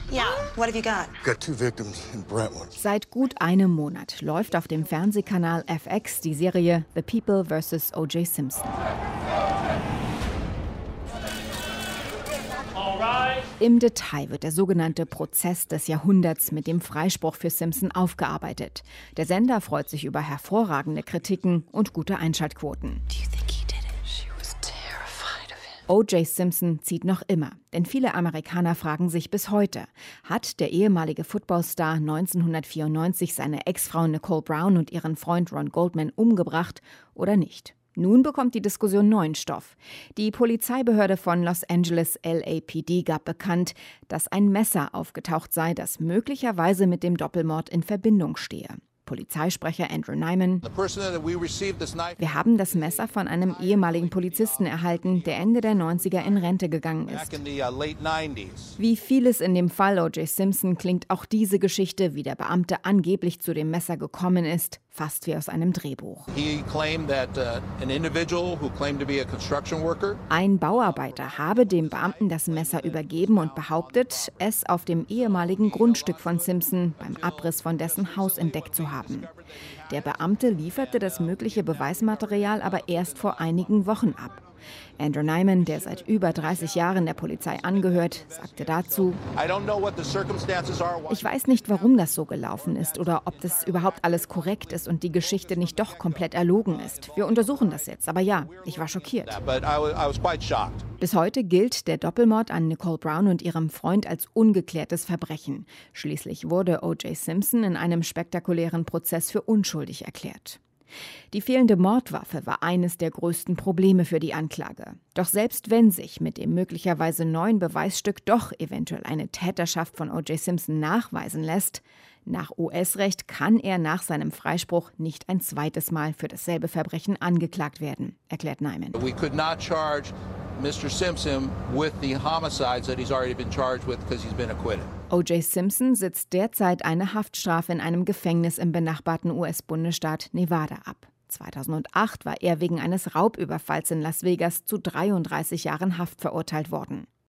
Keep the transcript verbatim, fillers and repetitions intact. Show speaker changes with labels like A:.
A: Yeah, what have you got?
B: Got two victims in Brentwood.
C: Seit gut einem Monat läuft auf dem Fernsehkanal F X die Serie The People versus O J Simpson. Im Detail wird der sogenannte Prozess des Jahrhunderts mit dem Freispruch für Simpson aufgearbeitet. Der Sender freut sich über hervorragende Kritiken und gute Einschaltquoten. O J Simpson zieht noch immer, denn viele Amerikaner fragen sich bis heute, hat der ehemalige Footballstar neunzehnhundertvierundneunzig seine Ex-Frau Nicole Brown und ihren Freund Ron Goldman umgebracht oder nicht? Nun bekommt die Diskussion neuen Stoff. Die Polizeibehörde von Los Angeles, L A P D, gab bekannt, dass ein Messer aufgetaucht sei, das möglicherweise mit dem Doppelmord in Verbindung stehe. Polizeisprecher Andrew Nyman: Wir haben das Messer von einem ehemaligen Polizisten erhalten, der Ende der neunziger in Rente gegangen ist. Wie vieles in dem Fall O J Simpson klingt auch diese Geschichte, wie der Beamte angeblich zu dem Messer gekommen ist, fast wie aus einem Drehbuch. Ein Bauarbeiter habe dem Beamten das Messer übergeben und behauptet, es auf dem ehemaligen Grundstück von Simpson beim Abriss von dessen Haus entdeckt zu haben. Der Beamte lieferte das mögliche Beweismaterial aber erst vor einigen Wochen ab. Andrew Nyman, der seit über dreißig Jahren der Polizei angehört, sagte dazu: Ich weiß nicht, warum das so gelaufen ist oder ob das überhaupt alles korrekt ist und die Geschichte nicht doch komplett erlogen ist. Wir untersuchen das jetzt, aber ja, ich war schockiert. Bis heute gilt der Doppelmord an Nicole Brown und ihrem Freund als ungeklärtes Verbrechen. Schließlich wurde O J Simpson in einem spektakulären Prozess für unschuldig erklärt. Die fehlende Mordwaffe war eines der größten Probleme für die Anklage. Doch selbst wenn sich mit dem möglicherweise neuen Beweisstück doch eventuell eine Täterschaft von O J Simpson nachweisen lässt, nach U S-Recht kann er nach seinem Freispruch nicht ein zweites Mal für dasselbe Verbrechen angeklagt werden, erklärt Nyman.
D: We could not charge Mister Simpson with the homicides that he's already been charged with because he's been acquitted.
C: O J Simpson sitzt derzeit eine Haftstrafe in einem Gefängnis im benachbarten U S-Bundesstaat Nevada ab. zweitausendacht war er wegen eines Raubüberfalls in Las Vegas zu dreiunddreißig Jahren Haft verurteilt worden.